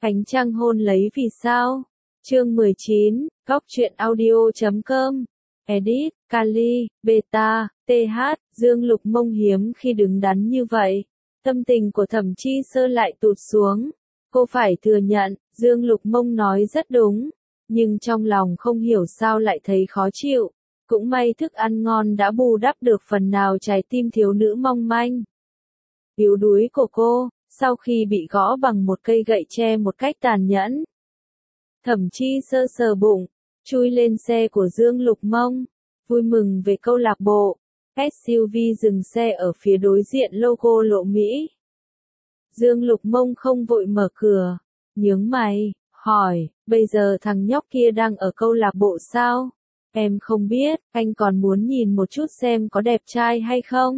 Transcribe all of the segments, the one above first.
Ánh trăng hôn lấy vì sao? Chương 19, Góc truyện audio.com. Edit, Kali, Beta, TH, Dương Lục Mông hiếm khi đứng đắn như vậy. Tâm tình của Thẩm Chi Sơ lại tụt xuống. Cô phải thừa nhận, Dương Lục Mông nói rất đúng. Nhưng trong lòng không hiểu sao lại thấy khó chịu. Cũng may thức ăn ngon đã bù đắp được phần nào trái tim thiếu nữ mong manh. Yếu đuối của cô, sau khi bị gõ bằng một cây gậy tre một cách tàn nhẫn. Thẩm Chi Sơ sờ bụng, chui lên xe của Dương Lục Mông, vui mừng về câu lạc bộ. SUV dừng xe ở phía đối diện logo lộ Mỹ. Dương Lục Mông không vội mở cửa, nhướng mày, hỏi, bây giờ thằng nhóc kia đang ở câu lạc bộ sao? Em không biết, anh còn muốn nhìn một chút xem có đẹp trai hay không?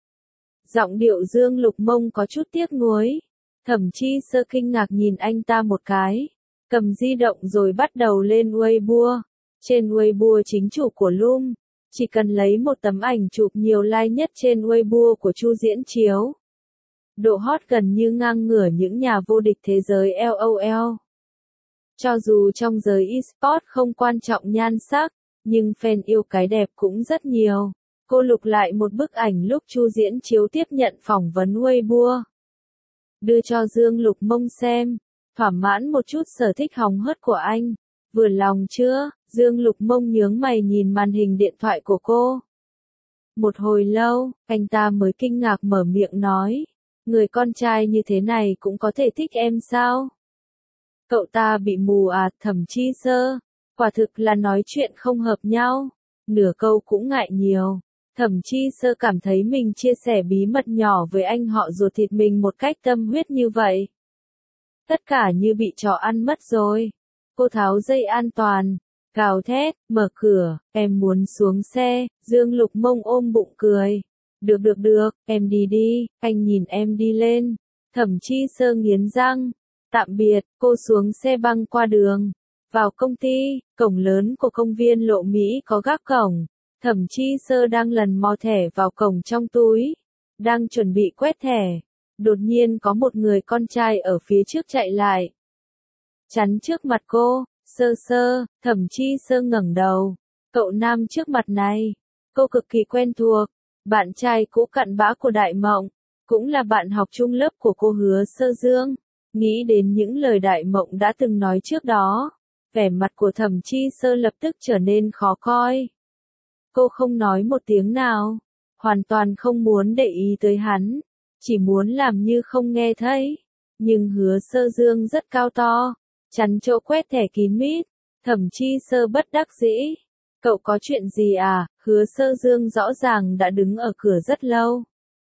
Giọng điệu Dương Lục Mông có chút tiếc nuối. Thẩm Chi Sơ kinh ngạc nhìn anh ta một cái, cầm di động rồi bắt đầu lên Weibo. Trên Weibo chính chủ của Loom, chỉ cần lấy một tấm ảnh chụp nhiều like nhất trên Weibo của Chu Diễn Chiếu. Độ hot gần như ngang ngửa những nhà vô địch thế giới LOL. Cho dù trong giới eSports không quan trọng nhan sắc, nhưng fan yêu cái đẹp cũng rất nhiều. Cô lục lại một bức ảnh lúc Chu Diễn Chiếu tiếp nhận phỏng vấn Weibo. Đưa cho Dương Lục Mông xem, thỏa mãn một chút sở thích hóng hớt của anh. Vừa lòng chưa? Dương Lục Mông nhướng mày nhìn màn hình điện thoại của cô. Một hồi lâu, anh ta mới kinh ngạc mở miệng nói, người con trai như thế này cũng có thể thích em sao? Cậu ta bị mù à? Thẩm Chi Sơ, quả thực là nói chuyện không hợp nhau, nửa câu cũng ngại nhiều. Thẩm Chi Sơ cảm thấy mình chia sẻ bí mật nhỏ với anh họ ruột thịt mình một cách tâm huyết như vậy. Tất cả như bị chó ăn mất rồi. Cô tháo dây an toàn, gào thét, mở cửa, em muốn xuống xe. Dương Lục Mông ôm bụng cười. Được, em đi đi, anh nhìn em đi lên. Thẩm Chi Sơ nghiến răng. Tạm biệt, cô xuống xe băng qua đường. Vào công ty, cổng lớn của công viên Lộ Mỹ có gác cổng. Thẩm Chi Sơ đang lần mò thẻ vào cổng trong túi. Đang chuẩn bị quét thẻ. Đột nhiên có một người con trai ở phía trước chạy lại. Chắn trước mặt cô, Sơ, Thẩm Chi Sơ ngẩng đầu. Cậu nam trước mặt này, cô cực kỳ quen thuộc. Bạn trai cũ cặn bã của Đại Mộng, cũng là bạn học chung lớp của cô Hứa Sơ Dương. Nghĩ đến những lời Đại Mộng đã từng nói trước đó, vẻ mặt của Thẩm Chi Sơ lập tức trở nên khó coi. Cô không nói một tiếng nào, hoàn toàn không muốn để ý tới hắn, chỉ muốn làm như không nghe thấy. Nhưng Hứa Sơ Dương rất cao to, chắn chỗ quét thẻ kín mít. Thẩm Chi Sơ bất đắc dĩ. Cậu có chuyện gì à? Hứa Sơ Dương rõ ràng đã đứng ở cửa rất lâu.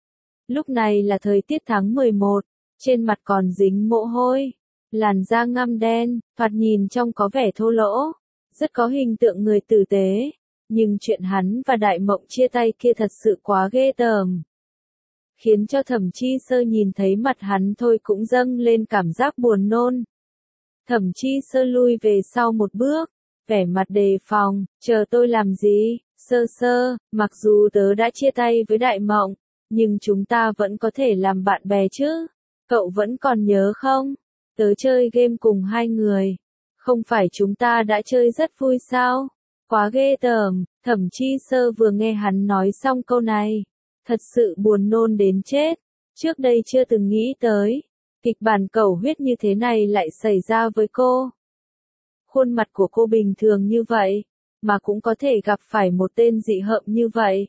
Lúc này là thời tiết tháng 11, trên mặt còn dính mồ hôi, làn da ngăm đen, thoạt nhìn trông có vẻ thô lỗ, rất có hình tượng người tử tế. Nhưng chuyện hắn và Đại Mộng chia tay kia thật sự quá ghê tởm. Khiến cho Thẩm Chi Sơ nhìn thấy mặt hắn thôi cũng dâng lên cảm giác buồn nôn. Thẩm Chi Sơ lui về sau một bước, vẻ mặt đề phòng, chờ tôi làm gì? Sơ, mặc dù tớ đã chia tay với Đại Mộng, nhưng chúng ta vẫn có thể làm bạn bè chứ? Cậu vẫn còn nhớ không? Tớ chơi game cùng hai người, không phải chúng ta đã chơi rất vui sao? Quá ghê tởm. Thẩm Chi Sơ vừa nghe hắn nói xong câu này, thật sự buồn nôn đến chết. Trước đây chưa từng nghĩ tới, kịch bản cầu huyết như thế này lại xảy ra với cô. Khuôn mặt của cô bình thường như vậy, mà cũng có thể gặp phải một tên dị hợm như vậy.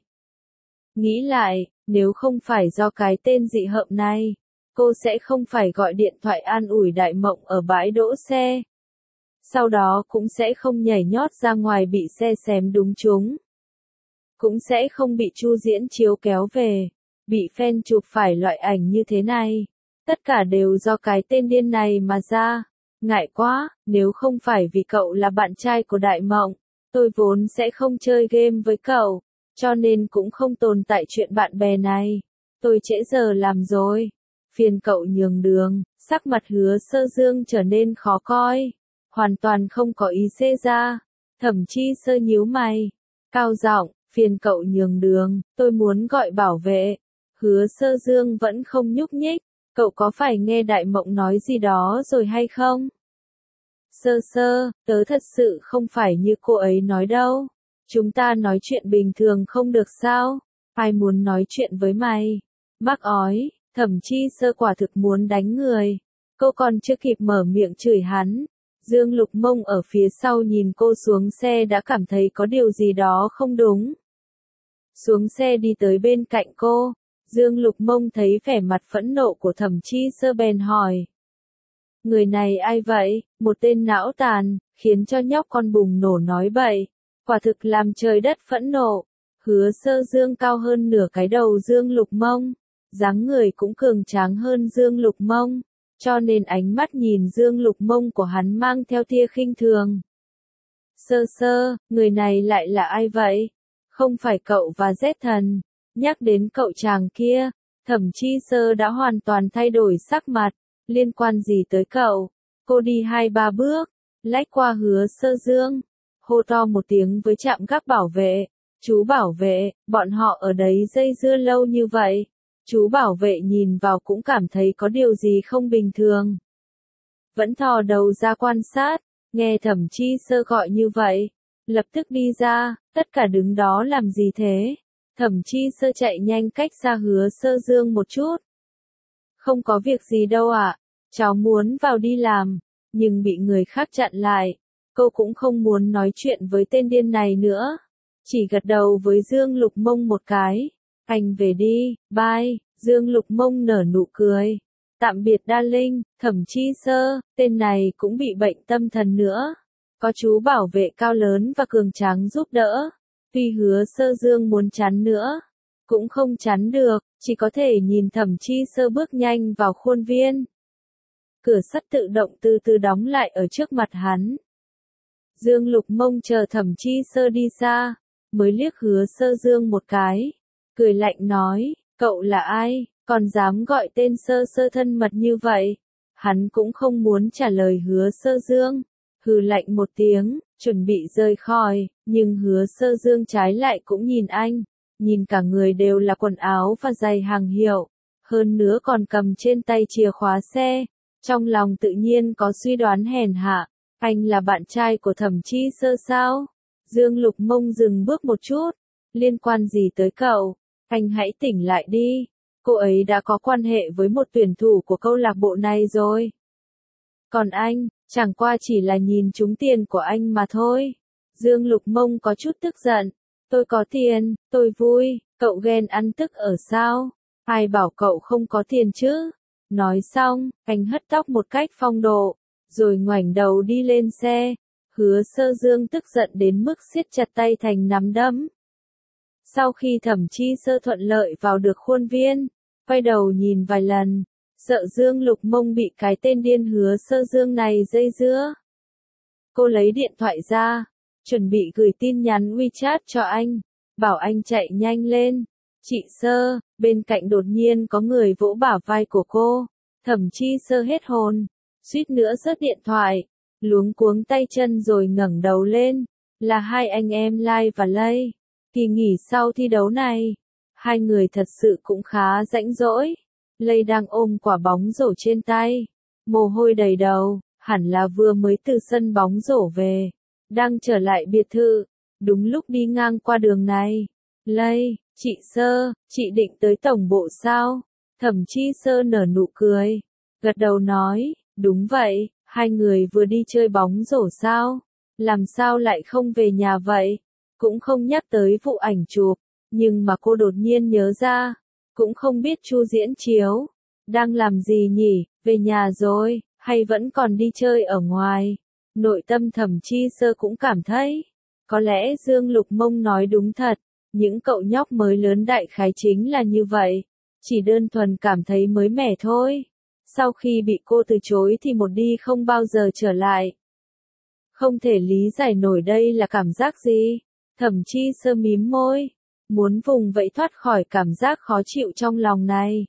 Nghĩ lại, nếu không phải do cái tên dị hợm này, cô sẽ không phải gọi điện thoại an ủi Đại Mộng ở bãi đỗ xe. Sau đó cũng sẽ không nhảy nhót ra ngoài bị xe xém đúng trúng. Cũng sẽ không bị Chu Diễn Chiếu kéo về, bị fan chụp phải loại ảnh như thế này. Tất cả đều do cái tên điên này mà ra. Ngại quá, nếu không phải vì cậu là bạn trai của Đại Mộng, tôi vốn sẽ không chơi game với cậu, cho nên cũng không tồn tại chuyện bạn bè này. Tôi trễ giờ làm rồi. Phiền cậu nhường đường. Sắc mặt Hứa Sơ Dương trở nên khó coi, hoàn toàn không có ý xê ra. Thẩm Chi Sơ nhíu mày, cao giọng, phiền cậu nhường đường, tôi muốn gọi bảo vệ. Hứa Sơ Dương vẫn không nhúc nhích, Cậu có phải nghe Đại Mộng nói gì đó rồi hay không? Sơ sơ, tớ thật sự không phải như cô ấy nói đâu. Chúng ta nói chuyện bình thường không được sao? Ai muốn nói chuyện với mày? Bác ói, Thẩm Chi Sơ quả thực muốn đánh người. Cô còn chưa kịp mở miệng chửi hắn. Dương Lục Mông ở phía sau nhìn cô xuống xe đã cảm thấy có điều gì đó không đúng. Xuống xe đi tới bên cạnh cô. Dương Lục Mông thấy vẻ mặt phẫn nộ của Thẩm Chi Sơ bèn hỏi. Người này ai vậy? Một tên não tàn, khiến cho nhóc con bùng nổ nói bậy. Quả thực làm trời đất phẫn nộ. Hứa Sơ Dương cao hơn nửa cái đầu Dương Lục Mông. Dáng người cũng cường tráng hơn Dương Lục Mông. Cho nên ánh mắt nhìn Dương Lục Mông của hắn mang theo tia khinh thường. Sơ sơ, người này lại là ai vậy? Không phải cậu và Z Thần. Nhắc đến cậu chàng kia, Thẩm Chi Sơ đã hoàn toàn thay đổi sắc mặt. Liên quan gì tới cậu? Cô đi 2-3 bước, lách qua Hứa Sơ Dương, hô to một tiếng với trạm gác bảo vệ. Chú bảo vệ, bọn họ ở đấy dây dưa lâu như vậy. Chú bảo vệ nhìn vào cũng cảm thấy có điều gì không bình thường. Vẫn thò đầu ra quan sát, nghe Thẩm Chi Sơ gọi như vậy. Lập tức đi ra, tất cả đứng đó làm gì thế? Thẩm Chi Sơ chạy nhanh cách xa Hứa Sơ Dương một chút. Không có việc gì đâu ạ, cháu muốn vào đi làm, nhưng bị người khác chặn lại. Cô cũng không muốn nói chuyện với tên điên này nữa. Chỉ gật đầu với Dương Lục Mông một cái. Anh về đi, bye. Dương Lục Mông nở nụ cười. Tạm biệt Darling, Thẩm Chi Sơ, tên này cũng bị bệnh tâm thần nữa. Có chú bảo vệ cao lớn và cường tráng giúp đỡ. Tuy Hứa Sơ Dương muốn chắn nữa, cũng không chắn được, chỉ có thể nhìn Thẩm Chi Sơ bước nhanh vào khuôn viên. Cửa sắt tự động từ từ đóng lại ở trước mặt hắn. Dương Lục Mông chờ Thẩm Chi Sơ đi xa, mới liếc Hứa Sơ Dương một cái, cười lạnh nói, cậu là ai, còn dám gọi tên Sơ Sơ thân mật như vậy? Hắn cũng không muốn trả lời Hứa Sơ Dương, hừ lạnh một tiếng, chuẩn bị rời khỏi, nhưng Hứa Sơ Dương trái lại cũng nhìn anh, nhìn cả người đều là quần áo và giày hàng hiệu, hơn nữa còn cầm trên tay chìa khóa xe, trong lòng tự nhiên có suy đoán hèn hạ, anh là bạn trai của Thẩm Chi Sơ sao? Dương Lục Mông dừng bước một chút, liên quan gì tới cậu? Anh hãy tỉnh lại đi, cô ấy đã có quan hệ với một tuyển thủ của câu lạc bộ này rồi. Còn anh, chẳng qua chỉ là nhìn trúng tiền của anh mà thôi. Dương Lục Mông có chút tức giận. Tôi có tiền, tôi vui, cậu ghen ăn tức ở sao? Ai bảo cậu không có tiền chứ? Nói xong, anh hất tóc một cách phong độ, rồi ngoảnh đầu đi lên xe. Hứa Sơ Dương tức giận đến mức siết chặt tay thành nắm đấm. Sau khi Thẩm Chi Sơ thuận lợi vào được khuôn viên, quay đầu nhìn vài lần, sợ Dương Lục Mông bị cái tên điên Hứa Sơ Dương này dây dưa. Cô lấy điện thoại ra, chuẩn bị gửi tin nhắn WeChat cho anh, bảo anh chạy nhanh lên. Chị Sơ, bên cạnh đột nhiên có người vỗ bả vai của cô. Thẩm Chi Sơ hết hồn, suýt nữa rớt điện thoại, luống cuống tay chân rồi ngẩng đầu lên. Là hai anh em Lai và Lay. Kỳ nghỉ sau thi đấu này, hai người thật sự cũng khá rãnh rỗi. Lay đang ôm quả bóng rổ trên tay, mồ hôi đầy đầu, hẳn là vừa mới từ sân bóng rổ về, đang trở lại biệt thự, đúng lúc đi ngang qua đường này. Lay, chị Sơ, chị định tới tổng bộ sao? Thẩm Chi Sơ nở nụ cười, gật đầu nói, đúng vậy, hai người vừa đi chơi bóng rổ sao? Làm sao lại không về nhà vậy? Cũng không nhắc tới vụ ảnh chụp, nhưng mà cô đột nhiên nhớ ra, cũng không biết Chu diễn chiếu, đang làm gì nhỉ, về nhà rồi, hay vẫn còn đi chơi ở ngoài? Nội tâm Thẩm Chi Sơ cũng cảm thấy, có lẽ Dương Lục Mông nói đúng thật, những cậu nhóc mới lớn đại khái chính là như vậy, chỉ đơn thuần cảm thấy mới mẻ thôi. Sau khi bị cô từ chối thì một đi không bao giờ trở lại. Không thể lý giải nổi đây là cảm giác gì. Thẩm Chi Sơ mím môi, muốn vùng vẫy thoát khỏi cảm giác khó chịu trong lòng này.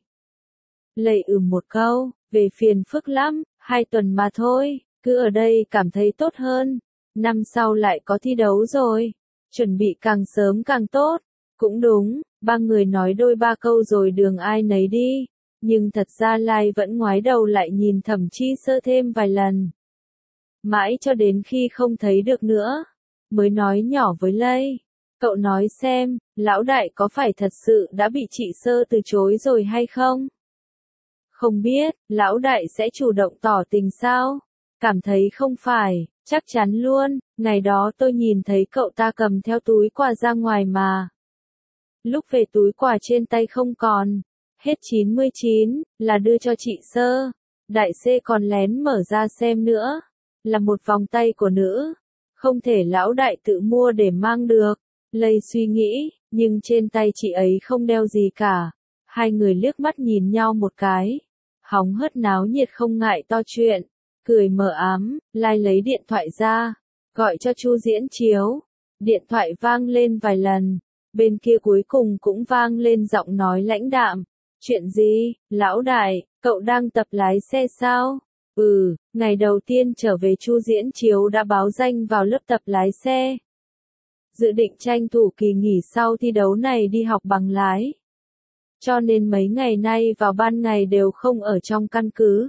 Lầy một câu, về phiền phức lắm, 2 tuần mà thôi, cứ ở đây cảm thấy tốt hơn. Năm sau lại có thi đấu rồi, chuẩn bị càng sớm càng tốt. Cũng đúng, ba người nói đôi ba câu rồi đường ai nấy đi. Nhưng thật ra Lai vẫn ngoái đầu lại nhìn Thẩm Chi Sơ thêm vài lần. Mãi cho đến khi không thấy được nữa, mới nói nhỏ với Lây. Cậu nói xem, lão đại có phải thật sự đã bị chị Sơ từ chối rồi hay không? Không biết, lão đại sẽ chủ động tỏ tình sao? Cảm thấy không phải, chắc chắn luôn, ngày đó tôi nhìn thấy cậu ta cầm theo túi quà ra ngoài mà. Lúc về túi quà trên tay không còn, hết 99, là đưa cho chị Sơ. Đại C còn lén mở ra xem nữa, là một vòng tay của nữ. Không thể lão đại tự mua để mang được. Lây suy nghĩ, nhưng trên tay chị ấy không đeo gì cả. Hai người liếc mắt nhìn nhau một cái. Hóng hớt náo nhiệt không ngại to chuyện. Cười mờ ám, Lai lấy điện thoại ra, gọi cho Chu Diễn Chiếu. Điện thoại vang lên vài lần, bên kia cuối cùng cũng vang lên giọng nói lãnh đạm. Chuyện gì, lão đại, cậu đang tập lái xe sao? Ngày đầu tiên trở về Chu Diễn Chiếu đã báo danh vào lớp tập lái xe. Dự định tranh thủ kỳ nghỉ sau thi đấu này đi học bằng lái. Cho nên mấy ngày nay vào ban ngày đều không ở trong căn cứ.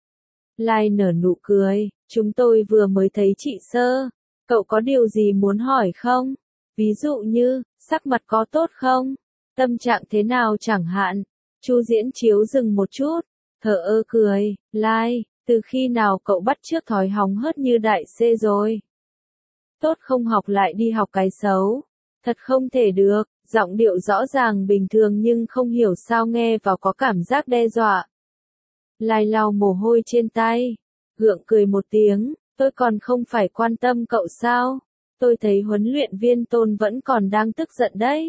Lai nở nụ cười, chúng tôi vừa mới thấy chị Sơ. Cậu có điều gì muốn hỏi không? Ví dụ như, sắc mặt có tốt không? Tâm trạng thế nào chẳng hạn? Chu Diễn Chiếu dừng một chút, thở ơ cười, Lai, từ khi nào cậu bắt chước thói hóng hớt như đại C rồi? Tốt không học lại đi học cái xấu. Thật không thể được, giọng điệu rõ ràng bình thường nhưng không hiểu sao nghe vào có cảm giác đe dọa. Lai lau mồ hôi trên tay, gượng cười một tiếng, tôi còn không phải quan tâm cậu sao? Tôi thấy huấn luyện viên Tôn vẫn còn đang tức giận đấy.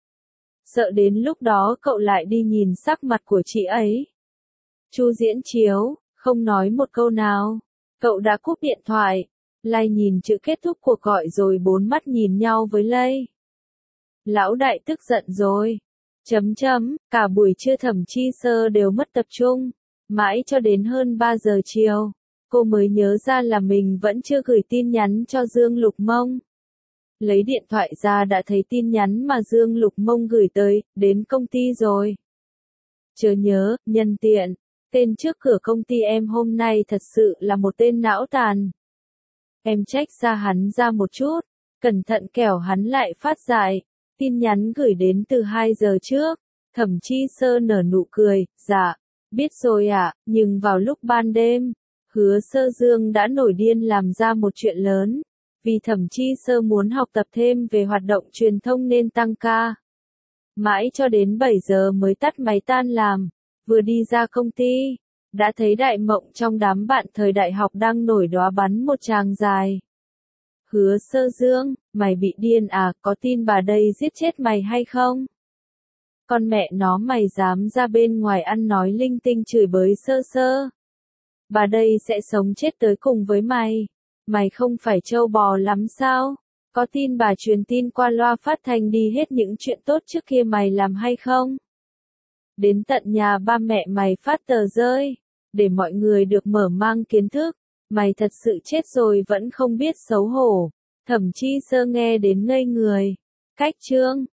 Sợ đến lúc đó cậu lại đi nhìn sắc mặt của chị ấy. Chu Diễn Chiếu, không nói một câu nào. Cậu đã cúp điện thoại. Lai nhìn chữ kết thúc cuộc gọi rồi bốn mắt nhìn nhau với Lây. Lão đại tức giận rồi. Cả buổi trưa Thẩm Chi Sơ đều mất tập trung. Mãi cho đến hơn 3 giờ chiều, cô mới nhớ ra là mình vẫn chưa gửi tin nhắn cho Dương Lục Mông. Lấy điện thoại ra đã thấy tin nhắn mà Dương Lục Mông gửi tới, đến công ty rồi. Chớ nhớ, nhân tiện, tên trước cửa công ty em hôm nay thật sự là một tên não tàn. Em trách ra hắn ra một chút, cẩn thận kẻo hắn lại phát dại. Tin nhắn gửi đến từ 2 giờ trước. Thẩm Chi Sơ nở nụ cười, dạ, biết rồi ạ, nhưng vào lúc ban đêm, Hứa Sơ Dương đã nổi điên làm ra một chuyện lớn. Vì Thẩm Chi Sơ muốn học tập thêm về hoạt động truyền thông nên tăng ca. Mãi cho đến 7 giờ mới tắt máy tan làm, vừa đi ra công ty, đã thấy Đại Mộng trong đám bạn thời đại học đang nổi đóa bắn một tràng dài. Hứa Sơ Dương, mày bị điên à, có tin bà đây giết chết mày hay không? Con mẹ nó mày dám ra bên ngoài ăn nói linh tinh chửi bới Sơ Sơ. Bà đây sẽ sống chết tới cùng với mày. Mày không phải trâu bò lắm sao? Có tin bà truyền tin qua loa phát thanh đi hết những chuyện tốt trước kia mày làm hay không? Đến tận nhà ba mẹ mày phát tờ rơi, để mọi người được mở mang kiến thức. Mày thật sự chết rồi vẫn không biết xấu hổ. Thẩm Chi Sơ nghe đến ngây người. Cách chương